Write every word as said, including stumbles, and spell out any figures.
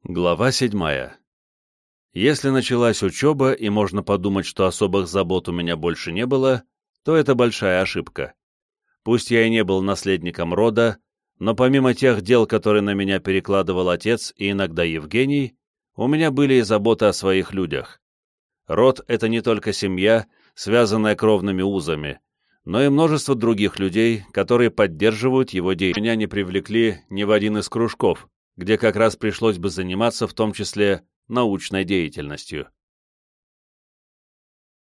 Глава седьмая. Если началась учеба, и можно подумать, что особых забот у меня больше не было, то это большая ошибка. Пусть я и не был наследником рода, но помимо тех дел, которые на меня перекладывал отец и иногда Евгений, у меня были и заботы о своих людях. Род — это не только семья, связанная кровными узами, но и множество других людей, которые поддерживают его деятельность. Меня не привлекли ни в один из кружков, где как раз пришлось бы заниматься в том числе научной деятельностью.